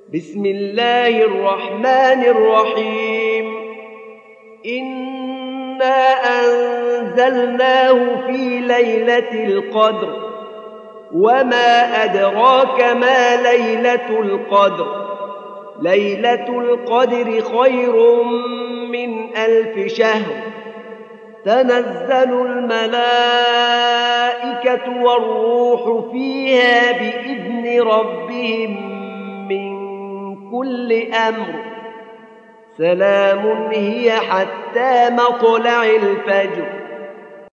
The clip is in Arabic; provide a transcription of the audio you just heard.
بسم الله الرحمن الرحيم إنا أنزلناه في ليلة القدر وما أدراك ما ليلة القدر ليلة القدر خير من 1000 شهر تنزل الملائكة والروح فيها بإذن ربهم من كل أمر سلام هي حتى مطلع الفجر